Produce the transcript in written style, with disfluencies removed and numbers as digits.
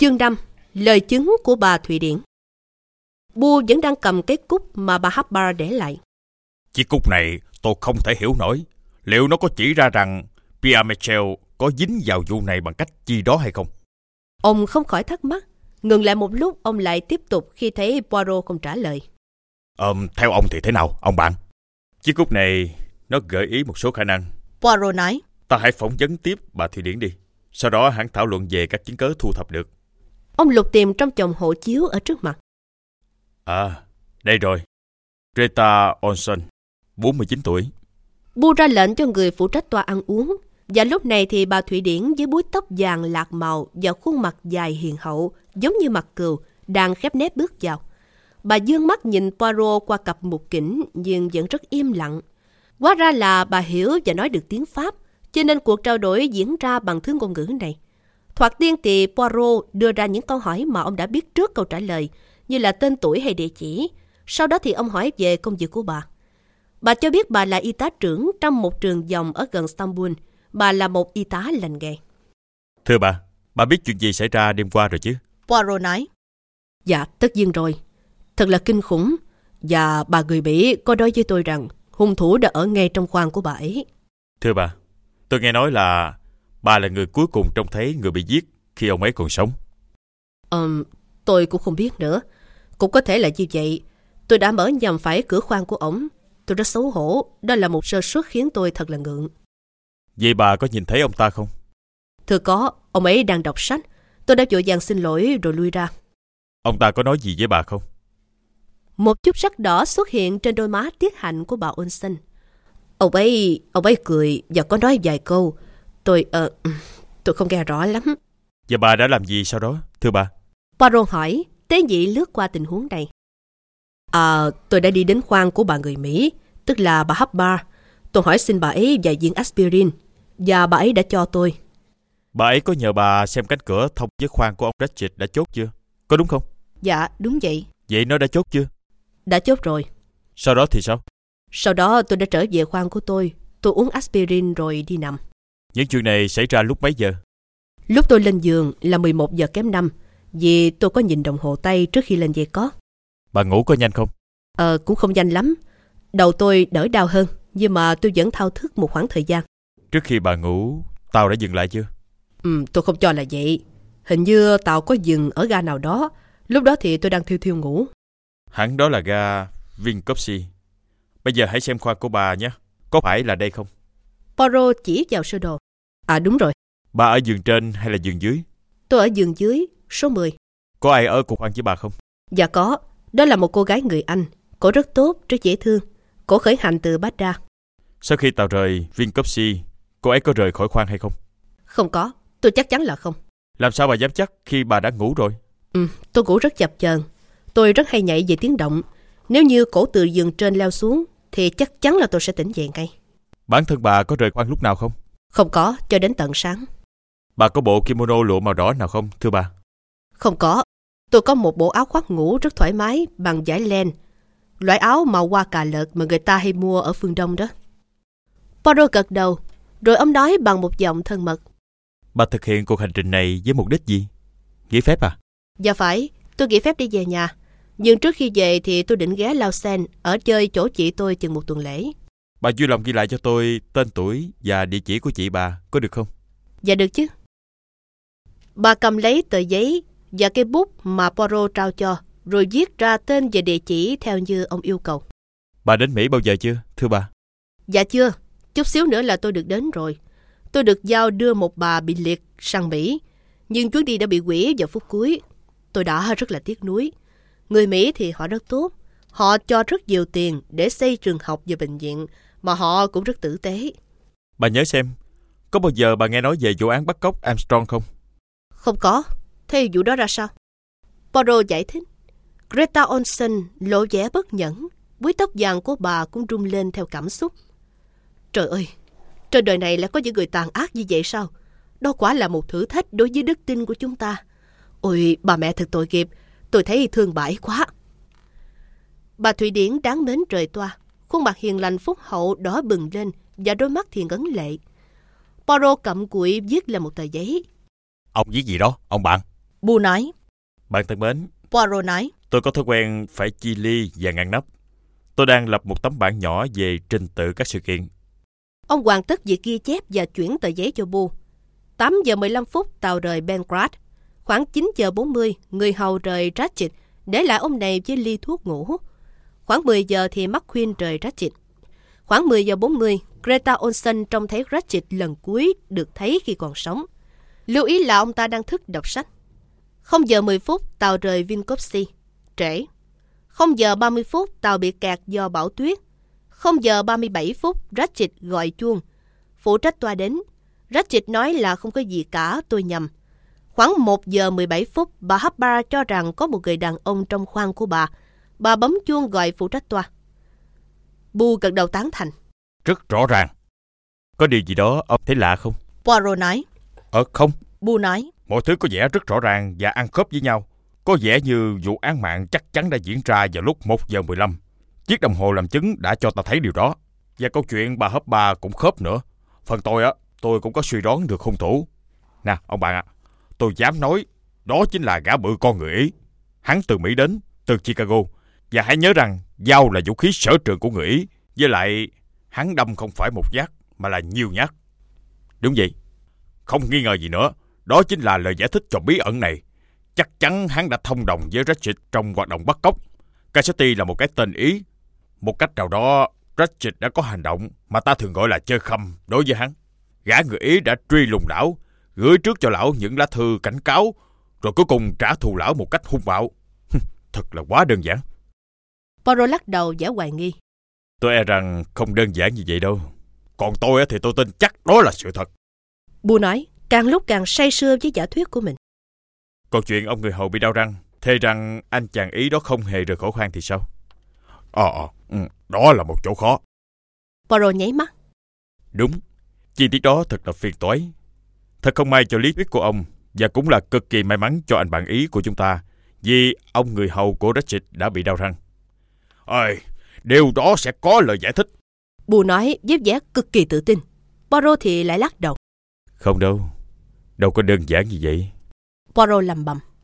Chương 5. Lời chứng của bà Thụy Điển. Bu vẫn đang cầm cái cúc mà bà Harper để lại. Chiếc cúc này tôi không thể hiểu nổi. Liệu nó có chỉ ra rằng Pierre Michel có dính vào vụ này bằng cách chi đó hay không? Ông không khỏi thắc mắc. Ngừng lại một lúc, ông lại tiếp tục khi thấy Poirot không trả lời. Theo ông thì thế nào, ông bạn? Chiếc cúc này nó gợi ý một số khả năng. Poirot nói. Ta hãy phỏng vấn tiếp bà Thụy Điển đi. Sau đó hãng thảo luận về các chứng cớ thu thập được. Ông lục tìm trong chồng hộ chiếu ở trước mặt. Đây rồi. Greta Olson, 49 tuổi. Bu ra lệnh cho người phụ trách toa ăn uống. Và lúc này thì bà Thụy Điển với búi tóc vàng lạc màu và khuôn mặt dài hiền hậu, giống như mặt cừu, đang khép nép bước vào. Bà dương mắt nhìn Poirot qua cặp mục kỉnh nhưng vẫn rất im lặng. Hóa ra là bà hiểu và nói được tiếng Pháp, cho nên cuộc trao đổi diễn ra bằng thứ ngôn ngữ này. Thoạt tiên thì Poirot đưa ra những câu hỏi mà ông đã biết trước câu trả lời, như là tên tuổi hay địa chỉ. Sau đó thì ông hỏi về công việc của bà. Bà cho biết bà là y tá trưởng trong một trường dòng ở gần Istanbul. Bà là một y tá lành nghề. Thưa bà biết chuyện gì xảy ra đêm qua rồi chứ? Poirot nói. Dạ, tất nhiên rồi. Thật là kinh khủng. Và bà người Bỉ có nói với tôi rằng hung thủ đã ở ngay trong khoang của bà ấy. Thưa bà, tôi nghe nói là bà là người cuối cùng trông thấy người bị giết khi ông ấy còn sống. Tôi cũng không biết nữa. Cũng có thể là như vậy. Tôi đã mở nhầm phải cửa khoang của ổng. Tôi rất xấu hổ. Đó là một sơ suất khiến tôi thật là ngượng. Vậy bà có nhìn thấy ông ta không? Thưa có, ông ấy đang đọc sách. Tôi đã vội vàng xin lỗi rồi lui ra. Ông ta có nói gì với bà không? Một chút sắc đỏ xuất hiện trên đôi má tiết hạnh của bà Olson. Ông ấy cười và có nói vài câu. Tôi không nghe rõ lắm. Và bà đã làm gì sau đó, thưa bà? Poirot hỏi, tế nhị lướt qua tình huống này. Tôi đã đi đến khoang của bà người Mỹ, tức là bà Harper. Tôi hỏi xin bà ấy vài viên aspirin, và bà ấy đã cho tôi. Bà ấy có nhờ bà xem cánh cửa thông với khoang của ông Ratchet đã chốt chưa? Có đúng không? Dạ, đúng vậy. Vậy nó đã chốt chưa? Đã chốt rồi. Sau đó thì sao? Sau đó tôi đã trở về khoang của tôi uống aspirin rồi đi nằm. Những chuyện này xảy ra lúc mấy giờ? Lúc tôi lên giường là 11 giờ kém 5, vì tôi có nhìn đồng hồ tay trước khi lên dây cót. Bà ngủ có nhanh không? Cũng không nhanh lắm. Đầu tôi đỡ đau hơn, nhưng mà tôi vẫn thao thức một khoảng thời gian. Trước khi bà ngủ, tàu đã dừng lại chưa? Tôi không cho là vậy. Hình như tàu có dừng ở ga nào đó. Lúc đó thì tôi đang thiêu ngủ. Hẳn đó là ga Vinkovci. Bây giờ hãy xem khoang của bà nhé. Có phải là đây không? Poirot chỉ vào sơ đồ. Đúng rồi. Bà ở giường trên hay là giường dưới? Tôi ở giường dưới, số 10. Có ai ở cùng khoang với bà không? Dạ có. Đó là một cô gái người Anh. Cô rất tốt, rất dễ thương. Cô khởi hành từ Baghdad. Sau khi tàu rời Vinkovci, cô ấy có rời khỏi khoang hay không? Không có. Tôi chắc chắn là không. Làm sao bà dám chắc khi bà đã ngủ rồi? Tôi ngủ rất chập chờn. Tôi rất hay nhảy về tiếng động. Nếu như cổ từ giường trên leo xuống thì chắc chắn là tôi sẽ tỉnh dậy ngay. Bản thân bà có rời khoang lúc nào không? Không có, cho đến tận sáng. Bà có bộ kimono lụa màu đỏ nào không, thưa bà? Không có. Tôi có một bộ áo khoác ngủ rất thoải mái bằng vải len. Loại áo màu hoa cà lợt mà người ta hay mua ở phương Đông đó. Poirot gật đầu, rồi ông nói bằng một giọng thân mật. Bà thực hiện cuộc hành trình này với mục đích gì? Nghỉ phép à? Dạ phải, tôi nghỉ phép đi về nhà. Nhưng trước khi về thì tôi định ghé Lausanne ở chơi chỗ chị tôi chừng một tuần lễ. Bà vui lòng ghi lại cho tôi tên tuổi và địa chỉ của chị bà, có được không? Dạ được chứ. Bà cầm lấy tờ giấy và cây bút mà Poirot trao cho, rồi viết ra tên và địa chỉ theo như ông yêu cầu. Bà đến Mỹ bao giờ chưa, thưa bà? Dạ chưa, chút xíu nữa là tôi được đến rồi. Tôi được giao đưa một bà bị liệt sang Mỹ, nhưng chuyến đi đã bị hủy vào phút cuối. Tôi đã rất là tiếc nuối. Người Mỹ thì họ rất tốt. Họ cho rất nhiều tiền để xây trường học và bệnh viện, mà họ cũng rất tử tế. Bà nhớ xem, có bao giờ bà nghe nói về vụ án bắt cóc Armstrong không? Không có. Thế vụ đó ra sao? Poirot giải thích. Greta Olson lộ vẻ bất nhẫn. Búi tóc vàng của bà cũng rung lên theo cảm xúc. Trời ơi, trên đời này lại có những người tàn ác như vậy sao? Đó quả là một thử thách đối với đức tin của chúng ta. Ôi, bà mẹ thật tội nghiệp. Tôi thấy thương bà ấy quá. Bà Thụy Điển đáng mến rời toa. Khuôn mặt hiền lành phúc hậu đỏ bừng lên và đôi mắt thì ngấn lệ. Poirot cặm cụi viết lên một tờ giấy. Ông viết gì đó, ông bạn? Bu nói. Bạn thân mến, Poirot nói. tôi có thói quen phải chia ly và ngăn nắp. Tôi đang lập một tấm bảng nhỏ về trình tự các sự kiện. Ông hoàn tất việc ghi chép và chuyển tờ giấy cho Bu. 8 giờ 15 phút tàu rời Belgrade. Khoảng 9 giờ 40, người hầu rời Ratchet, để lại ông này với ly thuốc ngủ. Khoảng 10 giờ thì McQueen rời Ratchet. Khoảng 10 giờ 40, Greta Olson trông thấy Ratchet lần cuối được thấy khi còn sống. Lưu ý là ông ta đang thức đọc sách. 0 giờ 10 phút, tàu rời Vinkovsky. Trễ. 0 giờ 30 phút, tàu bị kẹt do bão tuyết. 0 giờ 37 phút, Ratchet gọi chuông. Phụ trách toa đến. Ratchet nói là không có gì cả, tôi nhầm. Khoảng 1 giờ 17 phút, bà Hubbard cho rằng có một người đàn ông trong khoang của bà. Bà bấm chuông gọi phụ trách toa. Bu gật đầu tán thành. Rất rõ ràng. Có điều gì đó ông thấy lạ không? Poirot nói. Không. Bu nói. Mọi thứ có vẻ rất rõ ràng và ăn khớp với nhau. Có vẻ như vụ án mạng chắc chắn đã diễn ra vào lúc 1 giờ 15. Chiếc đồng hồ làm chứng đã cho ta thấy điều đó. Và câu chuyện bà Hubbard cũng khớp nữa. Phần tôi cũng có suy đoán được hung thủ. Nè, ông bạn ạ, tôi dám nói đó chính là gã bự con người Ý. Hắn từ Mỹ đến, từ Chicago. Và hãy nhớ rằng dao là vũ khí sở trường của người Ý. Với lại, hắn đâm không phải một nhát mà là nhiều nhát. Đúng vậy. Không nghi ngờ gì nữa, đó chính là lời giải thích cho bí ẩn này. Chắc chắn hắn đã thông đồng với Ratchet trong hoạt động bắt cóc. Cassati là một cái tên Ý. Một cách nào đó, Ratchet đã có hành động mà ta thường gọi là chơi khăm đối với hắn. Gã người Ý đã truy lùng lão, gửi trước cho lão những lá thư cảnh cáo, rồi cuối cùng trả thù lão một cách hung bạo. Thật là quá đơn giản. Poirot lắc đầu vẻ hoài nghi. Tôi e rằng không đơn giản như vậy đâu. Còn tôi thì tôi tin chắc đó là sự thật. Bu nói, càng lúc càng say sưa với giả thuyết của mình. Còn chuyện ông người hầu bị đau răng, thề rằng anh chàng Ý đó không hề rời khỏi khoang thì sao? Đó là một chỗ khó. Poirot nháy mắt. Đúng, chi tiết đó thật là phiền toái. Thật không may cho lý thuyết của ông, và cũng là cực kỳ may mắn cho anh bạn Ý của chúng ta, vì ông người hầu của Ratchet đã bị đau răng. Điều đó sẽ có lời giải thích. Bu nói với vẻ cực kỳ tự tin. Poirot thì lại lắc đầu. Không đâu có đơn giản như vậy. Poirot lầm bầm.